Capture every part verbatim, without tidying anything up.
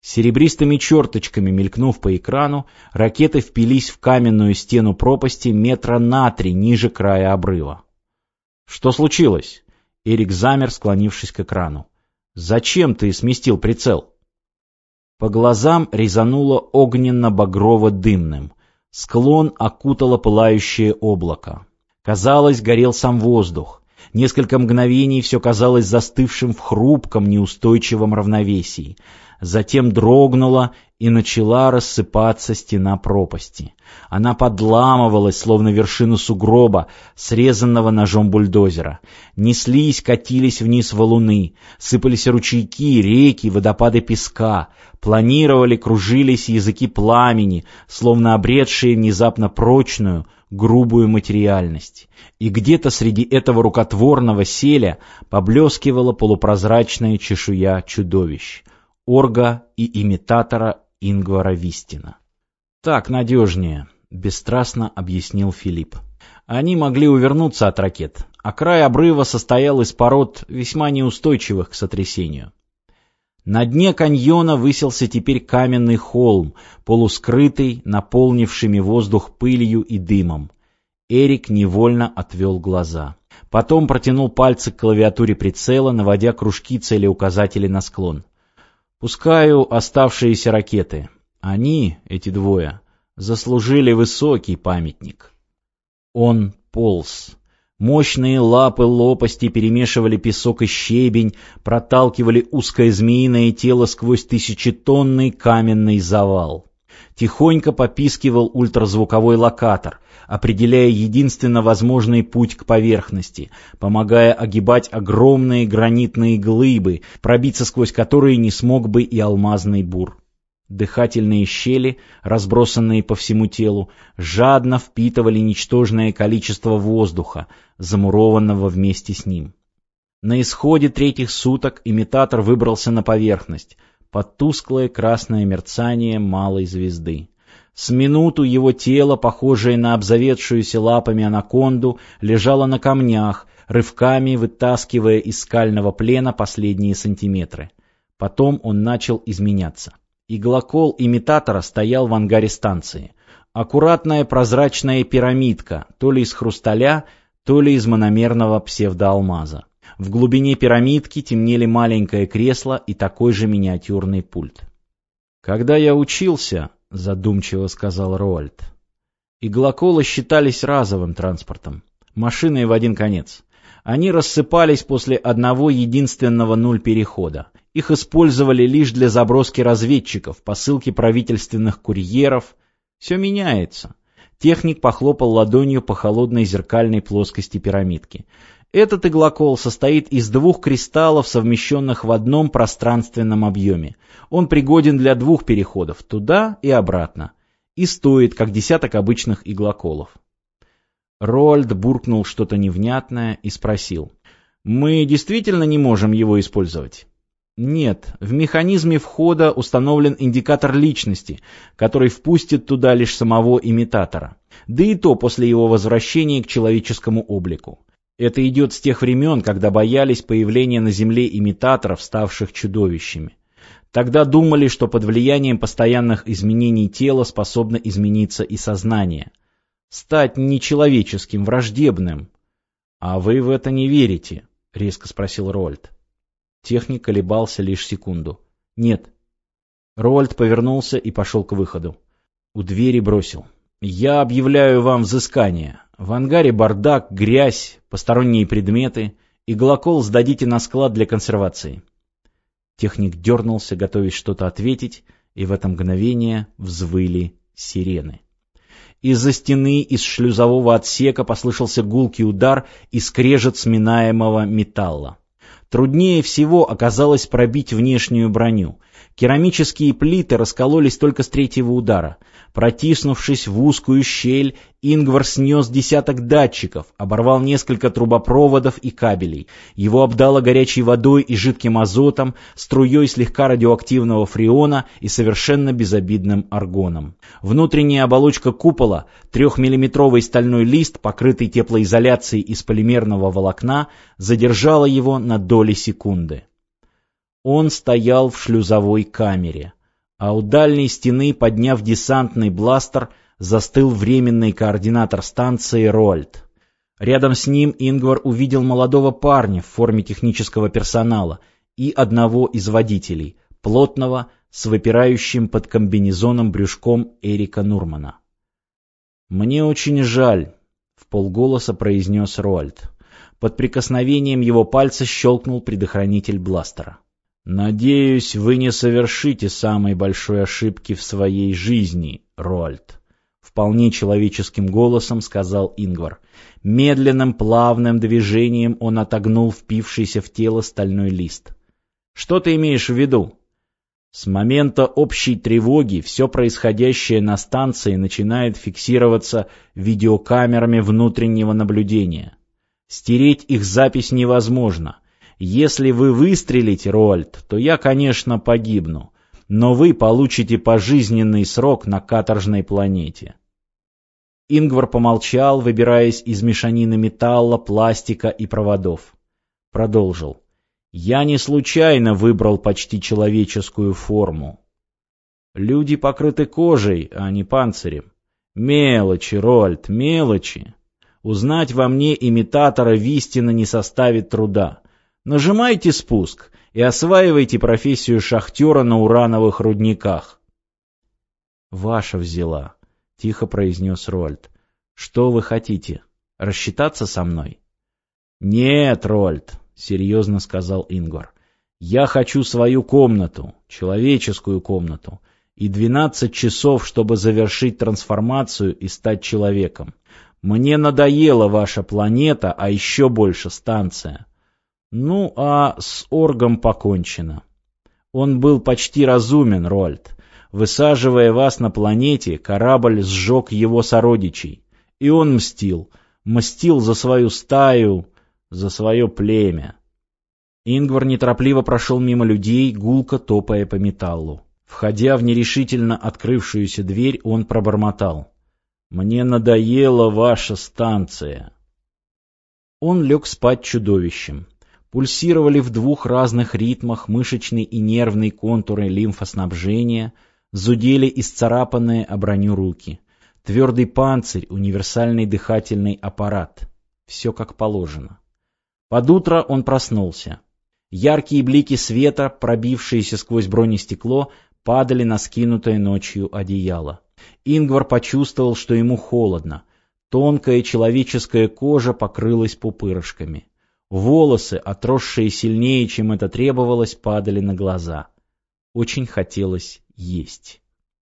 Серебристыми черточками мелькнув по экрану, ракеты впились в каменную стену пропасти метра на три ниже края обрыва. «Что случилось?» Эрик замер, склонившись к экрану. «Зачем ты сместил прицел?» По глазам резануло огненно-багрово-дымным. Склон окутало пылающее облако. Казалось, горел сам воздух. Несколько мгновений все казалось застывшим в хрупком, неустойчивом равновесии. Затем дрогнула и начала рассыпаться стена пропасти. Она подламывалась, словно вершину сугроба, срезанного ножом бульдозера. Неслись, катились вниз валуны, сыпались ручейки, реки, водопады песка. Планировали, кружились языки пламени, словно обретшие внезапно прочную, грубую материальность. И где-то среди этого рукотворного селя поблескивала полупрозрачная чешуя чудовищ. Орга и имитатора Ингвара Вистина. «Так надежнее», — бесстрастно объяснил Филипп. Они могли увернуться от ракет, а край обрыва состоял из пород, весьма неустойчивых к сотрясению. На дне каньона высился теперь каменный холм, полускрытый, наполнившими воздух пылью и дымом. Эрик невольно отвел глаза. Потом протянул пальцы к клавиатуре прицела, наводя кружки целеуказателей на склон. «Пускаю оставшиеся ракеты. Они, эти двое, заслужили высокий памятник». Он полз. Мощные лапы лопасти перемешивали песок и щебень, проталкивали узкое змеиное тело сквозь тысячетонный каменный завал. Тихонько попискивал ультразвуковой локатор, определяя единственно возможный путь к поверхности, помогая огибать огромные гранитные глыбы, пробиться сквозь которые не смог бы и алмазный бур. Дыхательные щели, разбросанные по всему телу, жадно впитывали ничтожное количество воздуха, замурованного вместе с ним. На исходе третьих суток имитатор выбрался на поверхность, под тусклое красное мерцание малой звезды. С минуту его тело, похожее на обзаведшуюся лапами анаконду, лежало на камнях, рывками вытаскивая из скального плена последние сантиметры. Потом он начал изменяться. Иглокол имитатора стоял в ангаре станции. Аккуратная прозрачная пирамидка, то ли из хрусталя, то ли из мономерного псевдоалмаза. В глубине пирамидки темнели маленькое кресло и такой же миниатюрный пульт. «Когда я учился, — задумчиво сказал Роальд, — иглоколы считались разовым транспортом, машиной в один конец. Они рассыпались после одного единственного нуль-перехода. Их использовали лишь для заброски разведчиков, посылки правительственных курьеров. Все меняется». Техник похлопал ладонью по холодной зеркальной плоскости пирамидки. Этот иглокол состоит из двух кристаллов, совмещенных в одном пространственном объеме. Он пригоден для двух переходов, туда и обратно, и стоит, как десяток обычных иглоколов. Роальд буркнул что-то невнятное и спросил: «Мы действительно не можем его использовать?» «Нет, в механизме входа установлен индикатор личности, который впустит туда лишь самого имитатора, да и то после его возвращения к человеческому облику. Это идет с тех времен, когда боялись появления на Земле имитаторов, ставших чудовищами. Тогда думали, что под влиянием постоянных изменений тела способно измениться и сознание. Стать нечеловеческим, враждебным. «А вы в это не верите?» — резко спросил Роальд. Техник колебался лишь секунду. «Нет». Роальд повернулся и пошел к выходу. У двери бросил: «Я объявляю вам взыскание. В ангаре бардак, грязь, посторонние предметы. Иглокол сдадите на склад для консервации». Техник дернулся, готовясь что-то ответить, и в это мгновение взвыли сирены. Из-за стены, из шлюзового отсека послышался гулкий удар и скрежет сминаемого металла. Труднее всего оказалось пробить внешнюю броню. Керамические плиты раскололись только с третьего удара. Протиснувшись в узкую щель, Ингвар снес десяток датчиков, оборвал несколько трубопроводов и кабелей. Его обдало горячей водой и жидким азотом, струей слегка радиоактивного фреона и совершенно безобидным аргоном. Внутренняя оболочка купола, трехмиллиметровый стальной лист, покрытый теплоизоляцией из полимерного волокна, задержала его на доли секунды. Он стоял в шлюзовой камере. А у дальней стены, подняв десантный бластер, застыл временный координатор станции Роальд. Рядом с ним Ингвар увидел молодого парня в форме технического персонала и одного из водителей, плотного, с выпирающим под комбинезоном брюшком Эрика Нурмана. «Мне очень жаль», — вполголоса произнес Роальд. Под прикосновением его пальца щелкнул предохранитель бластера. «Надеюсь, вы не совершите самой большой ошибки в своей жизни, Роальд», — вполне человеческим голосом сказал Ингвар. Медленным, плавным движением он отогнул впившийся в тело стальной лист. «Что ты имеешь в виду?» «С момента общей тревоги все происходящее на станции начинает фиксироваться видеокамерами внутреннего наблюдения. Стереть их запись невозможно. Если вы выстрелите, Роальд, то я, конечно, погибну, но вы получите пожизненный срок на каторжной планете». Ингвар помолчал, выбираясь из мешанины металла, пластика и проводов. Продолжил. «Я не случайно выбрал почти человеческую форму. Люди покрыты кожей, а не панцирем. Мелочи, Роальд, мелочи. Узнать во мне имитатора Вистина не составит труда. Нажимайте спуск и осваивайте профессию шахтера на урановых рудниках». «Ваша взяла», — тихо произнес Роальд. «Что вы хотите? Рассчитаться со мной?» «Нет, Роальд», — серьезно сказал Ингвар. «Я хочу свою комнату, человеческую комнату, и двенадцать часов, чтобы завершить трансформацию и стать человеком. Мне надоела ваша планета, а еще больше станция. Ну, а с Оргом покончено. Он был почти разумен, Роальд. Высаживая вас на планете, корабль сжег его сородичей. И он мстил. Мстил за свою стаю, за свое племя». Ингвар неторопливо прошел мимо людей, гулко топая по металлу. Входя в нерешительно открывшуюся дверь, он пробормотал. «Мне надоела ваша станция». Он лег спать чудовищем. Пульсировали в двух разных ритмах мышечный и нервный контуры лимфоснабжения, зудели исцарапанные о броню руки. Твердый панцирь, универсальный дыхательный аппарат. Все как положено. Под утро он проснулся. Яркие блики света, пробившиеся сквозь бронестекло, падали на скинутое ночью одеяло. Ингвар почувствовал, что ему холодно. Тонкая человеческая кожа покрылась пупырышками. Волосы, отросшие сильнее, чем это требовалось, падали на глаза. Очень хотелось есть.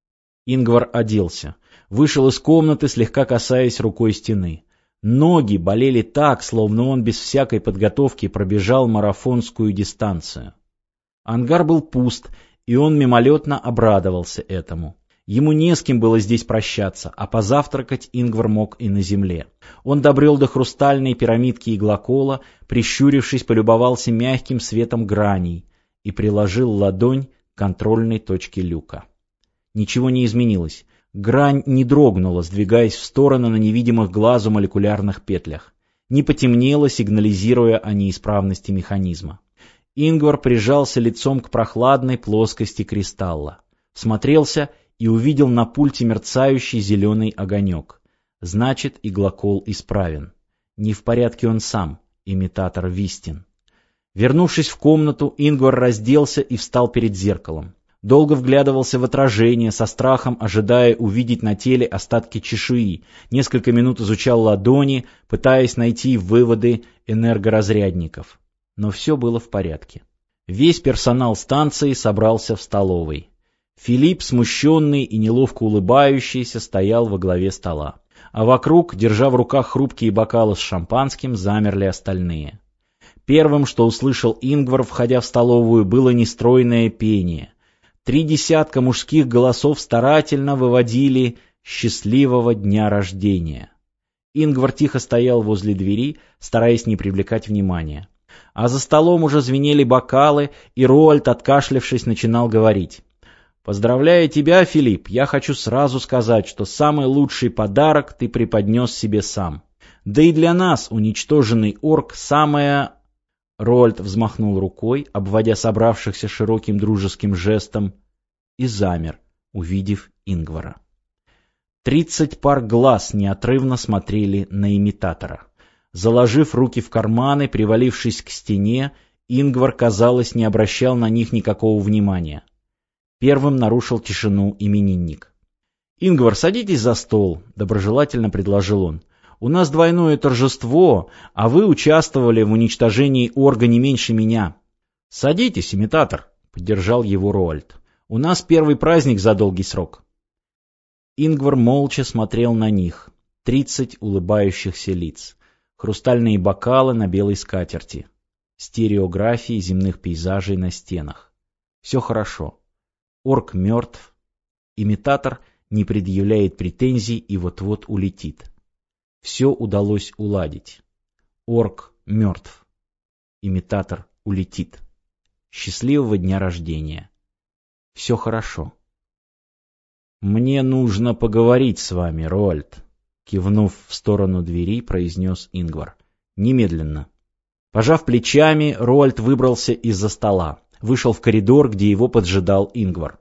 Ингвар оделся. Вышел из комнаты, слегка касаясь рукой стены. Ноги болели так, словно он без всякой подготовки пробежал марафонскую дистанцию. Ангар был пуст, и он мимолетно обрадовался этому. Ему не с кем было здесь прощаться, а позавтракать Ингвар мог и на земле. Он добрел до хрустальной пирамидки иглокола, прищурившись, полюбовался мягким светом граней и приложил ладонь к контрольной точке люка. Ничего не изменилось. Грань не дрогнула, сдвигаясь в сторону на невидимых глазу молекулярных петлях. Не потемнело, сигнализируя о неисправности механизма. Ингвар прижался лицом к прохладной плоскости кристалла. Смотрелся и увидел на пульте мерцающий зеленый огонек. Значит, иглокол исправен. Не в порядке он сам, имитатор Вистин. Вернувшись в комнату, Ингвар разделся и встал перед зеркалом. Долго вглядывался в отражение, со страхом ожидая увидеть на теле остатки чешуи. Несколько минут изучал ладони, пытаясь найти выводы энергоразрядников. Но все было в порядке. Весь персонал станции собрался в столовой. Филипп, смущенный и неловко улыбающийся, стоял во главе стола. А вокруг, держа в руках хрупкие бокалы с шампанским, замерли остальные. Первым, что услышал Ингвар, входя в столовую, было нестройное пение. Три десятка мужских голосов старательно выводили «счастливого дня рождения». Ингвар тихо стоял возле двери, стараясь не привлекать внимания. А за столом уже звенели бокалы, и Роальд, откашлявшись, начинал говорить. «Поздравляя тебя, Филипп, я хочу сразу сказать, что самый лучший подарок ты преподнес себе сам. Да и для нас, уничтоженный орк, самое...» Роальд взмахнул рукой, обводя собравшихся широким дружеским жестом. и замер, увидев Ингвара. Тридцать пар глаз неотрывно смотрели на имитатора. Заложив руки в карманы, привалившись к стене, Ингвар, казалось, не обращал на них никакого внимания. Первым нарушил тишину именинник. «Ингвар, садитесь за стол», — доброжелательно предложил он. «У нас двойное торжество, а вы участвовали в уничтожении Орга не меньше меня». «Садитесь, имитатор», — поддержал его Роальд. «У нас первый праздник за долгий срок». Ингвар молча смотрел на них. Тридцать улыбающихся лиц. Хрустальные бокалы на белой скатерти. Стереографии земных пейзажей на стенах. Все хорошо. Орк мертв. Имитатор не предъявляет претензий и вот-вот улетит. Все удалось уладить. Орк мертв. Имитатор улетит. Счастливого дня рождения. Все хорошо. «Мне нужно поговорить с вами, Роальд», — кивнув в сторону двери, произнес Ингвар. «Немедленно». Пожав плечами, Роальд выбрался из-за стола, вышел в коридор, где его поджидал Ингвар.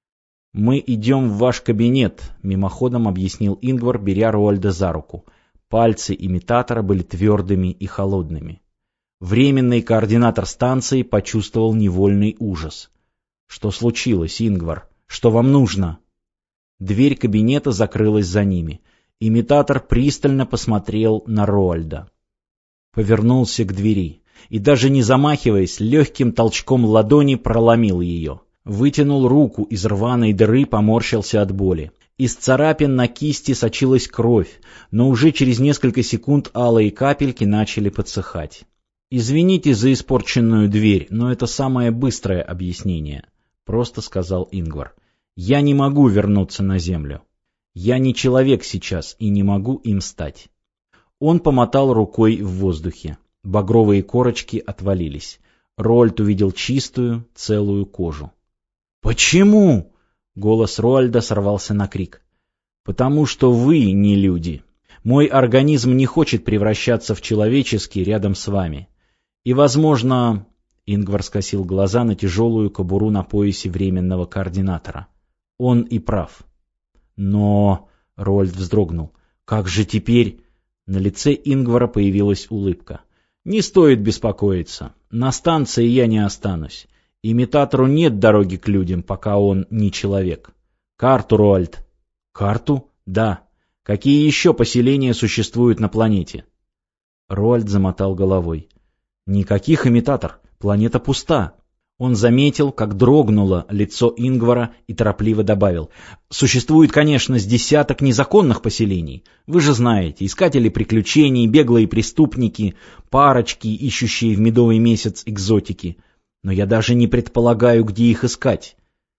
«Мы идем в ваш кабинет», — мимоходом объяснил Ингвар, беря Роальда за руку. Пальцы имитатора были твердыми и холодными. Временный координатор станции почувствовал невольный ужас. «Что случилось, Ингвар? Что вам нужно?» Дверь кабинета закрылась за ними. Имитатор пристально посмотрел на Роальда. Повернулся к двери и, даже не замахиваясь, легким толчком ладони проломил ее. Вытянул руку из рваной дыры, поморщился от боли. Из царапин на кисти сочилась кровь, но уже через несколько секунд алые капельки начали подсыхать. «Извините за испорченную дверь, но это самое быстрое объяснение», — просто сказал Ингвар. «Я не могу вернуться на землю. Я не человек сейчас и не могу им стать». Он помотал рукой в воздухе. Багровые корочки отвалились. Роальд увидел чистую, целую кожу. «Почему?» — голос Роальда сорвался на крик. «Потому что вы не люди. Мой организм не хочет превращаться в человеческий рядом с вами. И, возможно...» — Ингвар скосил глаза на тяжелую кобуру на поясе временного координатора. «Он и прав». «Но...» — Роальд вздрогнул. «Как же теперь...» На лице Ингвара появилась улыбка. «Не стоит беспокоиться. На станции я не останусь. Имитатору нет дороги к людям, пока он не человек. Карту, Роальд». «Карту? Да. Какие еще поселения существуют на планете?» Роальд замотал головой. «Никаких, имитатор. Планета пуста». Он заметил, как дрогнуло лицо Ингвара и торопливо добавил. «Существует, конечно, с десяток незаконных поселений. Вы же знаете, искатели приключений, беглые преступники, парочки, ищущие в медовый месяц экзотики. Но я даже не предполагаю, где их искать».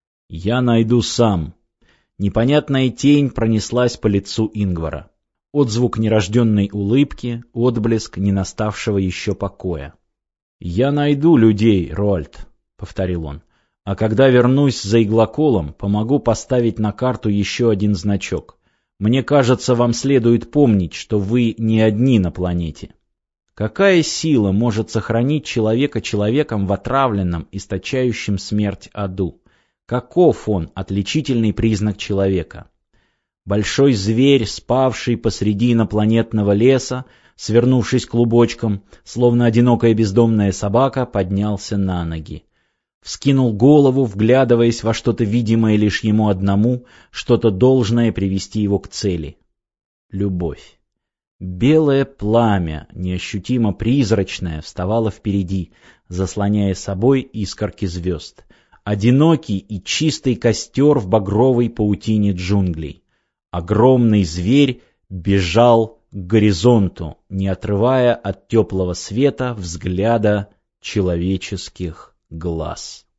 «Я найду сам». Непонятная тень пронеслась по лицу Ингвара. Отзвук нерожденной улыбки, отблеск не наставшего еще покоя. «Я найду людей, Роальд», — повторил он. «А когда вернусь за иглоколом, помогу поставить на карту еще один значок. Мне кажется, вам следует помнить, что вы не одни на планете». Какая сила может сохранить человека человеком в отравленном, источающем смерть аду? Каков он, отличительный признак человека? Большой зверь, спавший посреди инопланетного леса, свернувшись клубочком, словно одинокая бездомная собака, поднялся на ноги. Вскинул голову, вглядываясь во что-то видимое лишь ему одному, что-то должное привести его к цели. Любовь. Белое пламя, неощутимо призрачное, вставало впереди, заслоняя собой искорки звезд. Одинокий и чистый костер в багровой паутине джунглей. Огромный зверь бежал к горизонту, не отрывая от теплого света взгляда человеческих глаз.